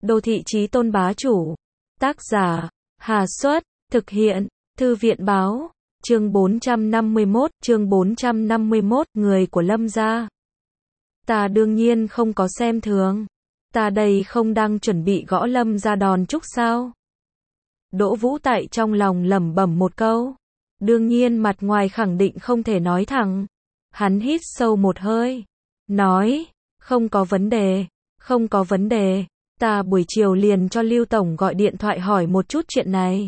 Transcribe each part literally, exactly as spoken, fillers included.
Đô thị chí tôn bá chủ. Tác giả, Hà Xuất, thực hiện, Thư viện báo, chương bốn trăm năm mươi mốt, chương bốn trăm năm mươi mốt, người của Lâm gia. Ta đương nhiên không có xem thường. Ta đây không đang chuẩn bị gõ Lâm gia đòn chúc sao? Đỗ Vũ tại trong lòng lẩm bẩm một câu. Đương nhiên mặt ngoài khẳng định không thể nói thẳng. Hắn hít sâu một hơi. Nói, không có vấn đề, không có vấn đề. Ta buổi chiều liền cho Lưu Tổng gọi điện thoại hỏi một chút chuyện này.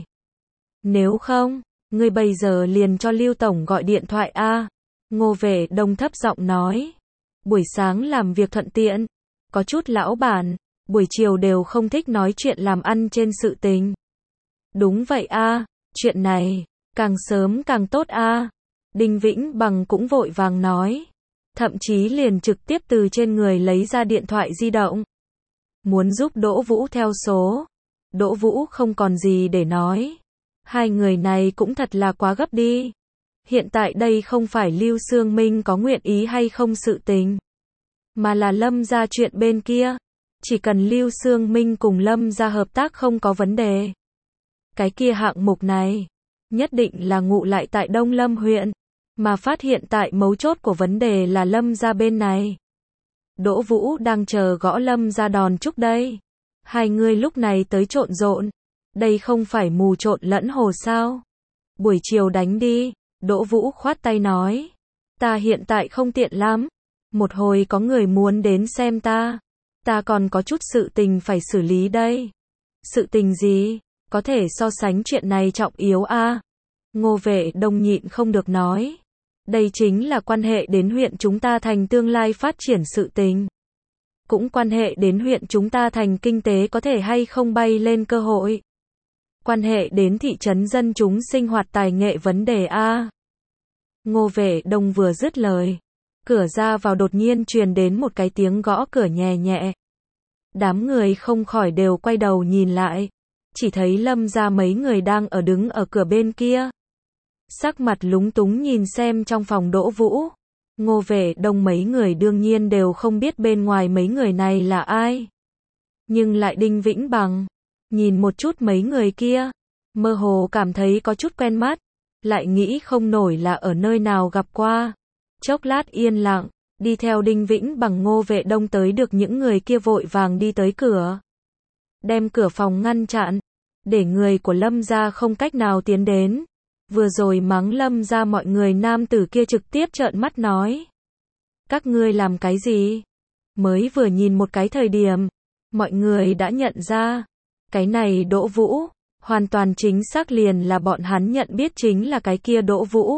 Nếu không, ngươi bây giờ liền cho Lưu Tổng gọi điện thoại a. Ngô Vệ Đông thấp giọng nói. Buổi sáng làm việc thuận tiện. Có chút lão bản, buổi chiều đều không thích nói chuyện làm ăn trên sự tình. Đúng vậy a, chuyện này, càng sớm càng tốt a. Đinh Vĩnh Bằng cũng vội vàng nói. Thậm chí liền trực tiếp từ trên người lấy ra điện thoại di động. Muốn giúp Đỗ Vũ theo số. Đỗ Vũ không còn gì để nói. Hai người này cũng thật là quá gấp đi. Hiện tại đây không phải Lưu Sương Minh có nguyện ý hay không sự tình, mà là Lâm gia chuyện bên kia. Chỉ cần Lưu Sương Minh cùng Lâm gia hợp tác không có vấn đề. Cái kia hạng mục này, nhất định là ngụ lại tại Đông Lâm huyện. Mà phát hiện tại mấu chốt của vấn đề là Lâm gia bên này. Đỗ Vũ đang chờ gõ Lâm gia đòn chúc đây. Hai người lúc này tới trộn rộn. Đây không phải mù trộn lẫn hồ sao? Buổi chiều đánh đi. Đỗ Vũ khoát tay nói. Ta hiện tại không tiện lắm. Một hồi có người muốn đến xem ta. Ta còn có chút sự tình phải xử lý đây. Sự tình gì? Có thể so sánh chuyện này trọng yếu a? Ngô Vệ Đông nhịn không được nói. Đây chính là quan hệ đến huyện chúng ta thành tương lai phát triển sự tình. Cũng quan hệ đến huyện chúng ta thành kinh tế có thể hay không bay lên cơ hội. Quan hệ đến thị trấn dân chúng sinh hoạt tài nghệ vấn đề a. Ngô Vệ Đông vừa dứt lời, cửa ra vào đột nhiên truyền đến một cái tiếng gõ cửa nhẹ nhẹ. Đám người không khỏi đều quay đầu nhìn lại, chỉ thấy Lâm gia mấy người đang ở đứng ở cửa bên kia. Sắc mặt lúng túng nhìn xem trong phòng Đỗ Vũ. Ngô Vệ Đông mấy người đương nhiên đều không biết bên ngoài mấy người này là ai. Nhưng lại Đinh Vĩnh Bằng, nhìn một chút mấy người kia, mơ hồ cảm thấy có chút quen mắt, lại nghĩ không nổi là ở nơi nào gặp qua. Chốc lát yên lặng, đi theo Đinh Vĩnh Bằng Ngô Vệ Đông tới được những người kia vội vàng đi tới cửa. Đem cửa phòng ngăn chặn, để người của Lâm gia không cách nào tiến đến. Vừa rồi mắng Lâm gia mọi người nam tử kia trực tiếp trợn mắt nói. Các ngươi làm cái gì? Mới vừa nhìn một cái thời điểm, mọi người đã nhận ra. Cái này Đỗ Vũ, hoàn toàn chính xác liền là bọn hắn nhận biết chính là cái kia Đỗ Vũ.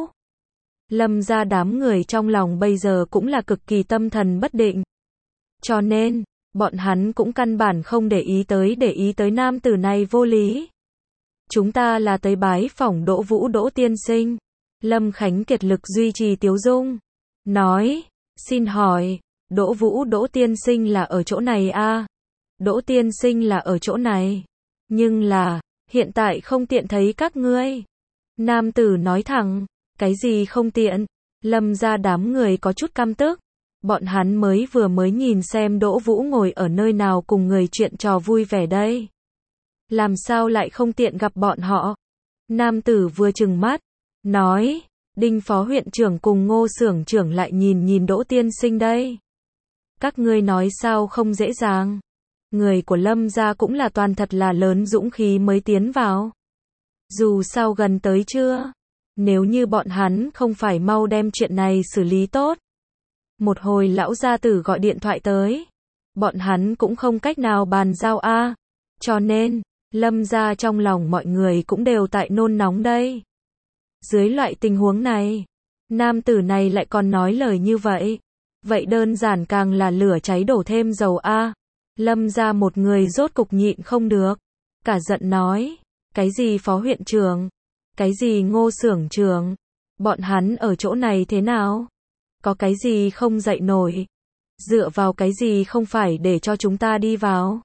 Lâm gia đám người trong lòng bây giờ cũng là cực kỳ tâm thần bất định. Cho nên, bọn hắn cũng căn bản không để ý tới để ý tới nam tử này vô lý. Chúng ta là tới bái phỏng Đỗ Vũ Đỗ tiên sinh. Lâm Khánh kiệt lực duy trì tiếu dung. Nói, xin hỏi, Đỗ Vũ Đỗ tiên sinh là ở chỗ này a? Đỗ tiên sinh là ở chỗ này. Nhưng là, hiện tại không tiện thấy các ngươi. Nam tử nói thẳng, cái gì không tiện? Lâm gia đám người có chút căm tức. Bọn hắn mới vừa mới nhìn xem Đỗ Vũ ngồi ở nơi nào cùng người chuyện trò vui vẻ đây. Làm sao lại không tiện gặp bọn họ? Nam tử vừa trừng mắt, nói, Đinh phó huyện trưởng cùng Ngô xưởng trưởng lại nhìn nhìn Đỗ tiên sinh đây. Các ngươi nói sao không dễ dàng? Người của Lâm gia cũng là toàn thật là lớn dũng khí mới tiến vào. Dù sao gần tới chưa? Nếu như bọn hắn không phải mau đem chuyện này xử lý tốt. Một hồi lão gia tử gọi điện thoại tới. Bọn hắn cũng không cách nào bàn giao a. Cho nên, Lâm gia trong lòng mọi người cũng đều tại nôn nóng đây. Dưới loại tình huống này, nam tử này lại còn nói lời như vậy. Vậy đơn giản càng là lửa cháy đổ thêm dầu a. Lâm gia một người rốt cục nhịn không được. Cả giận nói, cái gì phó huyện trưởng? Cái gì Ngô xưởng trưởng? Bọn hắn ở chỗ này thế nào? Có cái gì không dậy nổi? Dựa vào cái gì không phải để cho chúng ta đi vào?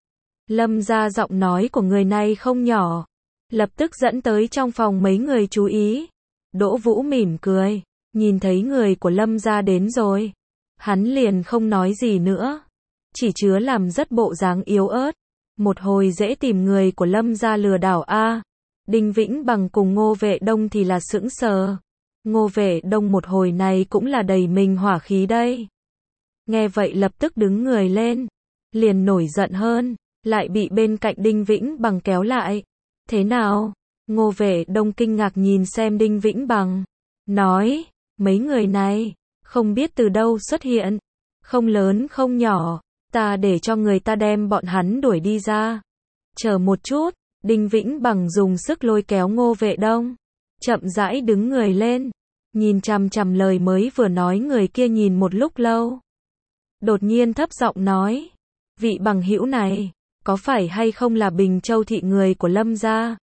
Lâm gia giọng nói của người này không nhỏ, lập tức dẫn tới trong phòng mấy người chú ý. Đỗ Vũ mỉm cười, nhìn thấy người của Lâm gia đến rồi. Hắn liền không nói gì nữa, chỉ chứa làm rất bộ dáng yếu ớt. Một hồi dễ tìm người của Lâm gia lừa đảo a. Đinh Vĩnh Bằng cùng Ngô Vệ Đông thì là sững sờ. Ngô Vệ Đông một hồi này cũng là đầy mình hỏa khí đây. Nghe vậy lập tức đứng người lên, liền nổi giận hơn, lại bị bên cạnh Đinh Vĩnh Bằng kéo lại. Thế nào? Ngô Vệ Đông kinh ngạc nhìn xem Đinh Vĩnh Bằng, nói, mấy người này, không biết từ đâu xuất hiện, không lớn không nhỏ, ta để cho người ta đem bọn hắn đuổi đi ra. Chờ một chút, Đinh Vĩnh Bằng dùng sức lôi kéo Ngô Vệ Đông, chậm rãi đứng người lên, nhìn chằm chằm lời mới vừa nói người kia nhìn một lúc lâu. Đột nhiên thấp giọng nói, vị bằng hữu này, có phải hay không là Bình Châu thị người của Lâm gia?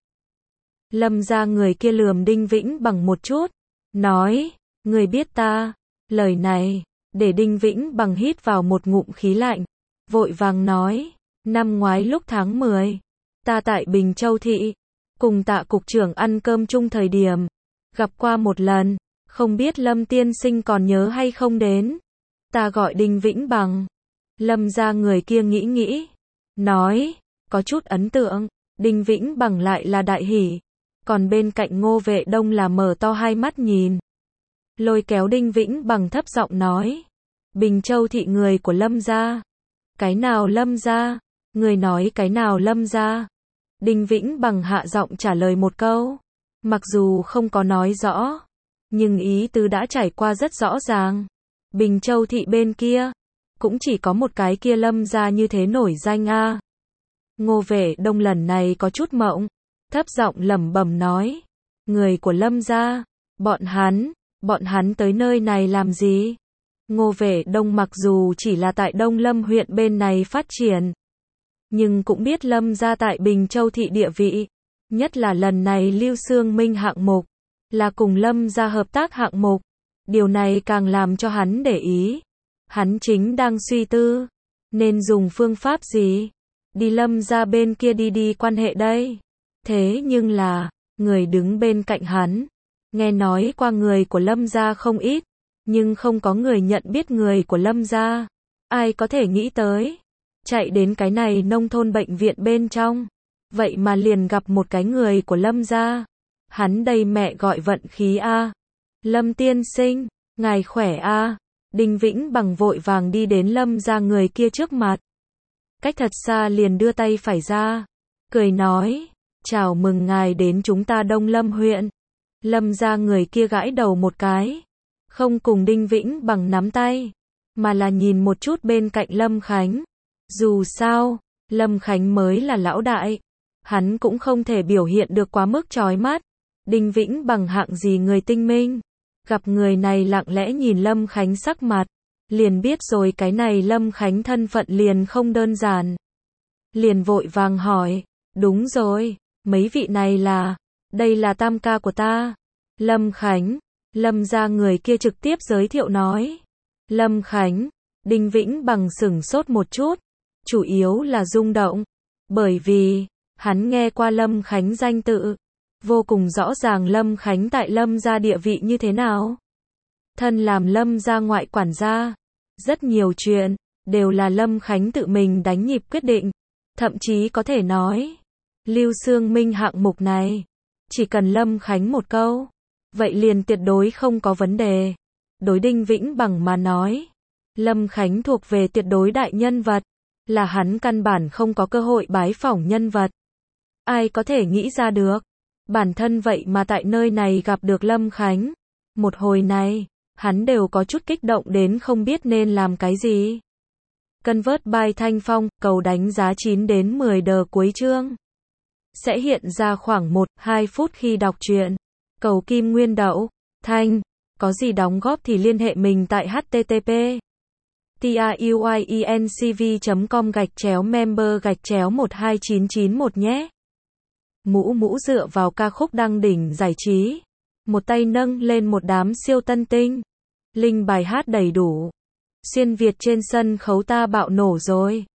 Lâm gia người kia lườm Đinh Vĩnh Bằng một chút, nói, người biết ta. Lời này, để Đinh Vĩnh Bằng hít vào một ngụm khí lạnh, vội vàng nói, năm ngoái lúc tháng mười, ta tại Bình Châu thị, cùng Tạ cục trưởng ăn cơm chung thời điểm, gặp qua một lần, không biết Lâm tiên sinh còn nhớ hay không đến. Ta gọi Đinh Vĩnh Bằng. Lâm gia người kia nghĩ nghĩ, nói, có chút ấn tượng. Đinh Vĩnh Bằng lại là đại hỉ, còn bên cạnh Ngô Vệ Đông là mở to hai mắt nhìn. Lôi kéo Đinh Vĩnh Bằng thấp giọng nói, Bình Châu thị người của Lâm gia. Cái nào Lâm gia? Người nói cái nào Lâm gia? Đinh Vĩnh Bằng hạ giọng trả lời một câu, mặc dù không có nói rõ, nhưng ý tứ đã trải qua rất rõ ràng. Bình Châu thị bên kia, cũng chỉ có một cái kia Lâm gia như thế nổi danh a. Ngô Vệ Đông lần này có chút mộng, thấp giọng lẩm bẩm nói, người của Lâm gia, bọn hắn, bọn hắn tới nơi này làm gì? Ngô Vệ Đông mặc dù chỉ là tại Đông Lâm huyện bên này phát triển, nhưng cũng biết Lâm gia tại Bình Châu thị địa vị, nhất là lần này Lưu Xương Minh hạng mục, là cùng Lâm gia hợp tác hạng mục. Điều này càng làm cho hắn để ý. Hắn chính đang suy tư, nên dùng phương pháp gì? Đi Lâm gia bên kia đi đi quan hệ đây. Thế nhưng là, người đứng bên cạnh hắn, nghe nói qua người của Lâm gia không ít, nhưng không có người nhận biết người của Lâm gia. Ai có thể nghĩ tới, chạy đến cái này nông thôn bệnh viện bên trong, vậy mà liền gặp một cái người của Lâm gia. Hắn đây mẹ gọi vận khí a. Lâm tiên sinh, ngài khỏe a. Đinh Vĩnh Bằng vội vàng đi đến Lâm gia người kia trước mặt. Cách thật xa liền đưa tay phải ra, cười nói, chào mừng ngài đến chúng ta Đông Lâm huyện. Lâm gia người kia gãi đầu một cái, không cùng Đinh Vĩnh Bằng nắm tay, mà là nhìn một chút bên cạnh Lâm Khánh. Dù sao, Lâm Khánh mới là lão đại, hắn cũng không thể biểu hiện được quá mức chói mắt. Đinh Vĩnh Bằng hạng gì người tinh minh, gặp người này lặng lẽ nhìn Lâm Khánh sắc mặt, liền biết rồi cái này Lâm Khánh thân phận liền không đơn giản. Liền vội vàng hỏi, đúng rồi, mấy vị này là, đây là tam ca của ta. Lâm Khánh, Lâm gia người kia trực tiếp giới thiệu nói. Lâm Khánh, Đinh Vĩnh Bằng sửng sốt một chút, chủ yếu là rung động, bởi vì, hắn nghe qua Lâm Khánh danh tự, vô cùng rõ ràng Lâm Khánh tại Lâm gia địa vị như thế nào. Thân làm Lâm gia ngoại quản gia, rất nhiều chuyện, đều là Lâm Khánh tự mình đánh nhịp quyết định, thậm chí có thể nói, Lưu Xương Minh hạng mục này, chỉ cần Lâm Khánh một câu, vậy liền tuyệt đối không có vấn đề. Đối Đinh Vĩnh Bằng mà nói, Lâm Khánh thuộc về tuyệt đối đại nhân vật, là hắn căn bản không có cơ hội bái phỏng nhân vật. Ai có thể nghĩ ra được, bản thân vậy mà tại nơi này gặp được Lâm Khánh. Một hồi này, hắn đều có chút kích động đến không biết nên làm cái gì. Convert by Thanh Phong, cầu đánh giá chín đến mười đờ cuối chương. Sẽ hiện ra khoảng một đến hai phút khi đọc truyện. Cầu Kim Nguyên Đậu, Thanh, có gì đóng góp thì liên hệ mình tại http truyencv chấm com gạch chéo member gạch chéo một hai chín chín một nhé. Mũ mũ dựa vào ca khúc đăng đỉnh giải trí, một tay nâng lên một đám siêu tân tinh. Link bài hát đầy đủ. Xuyên Việt trên sân khấu ta bạo nổ rồi.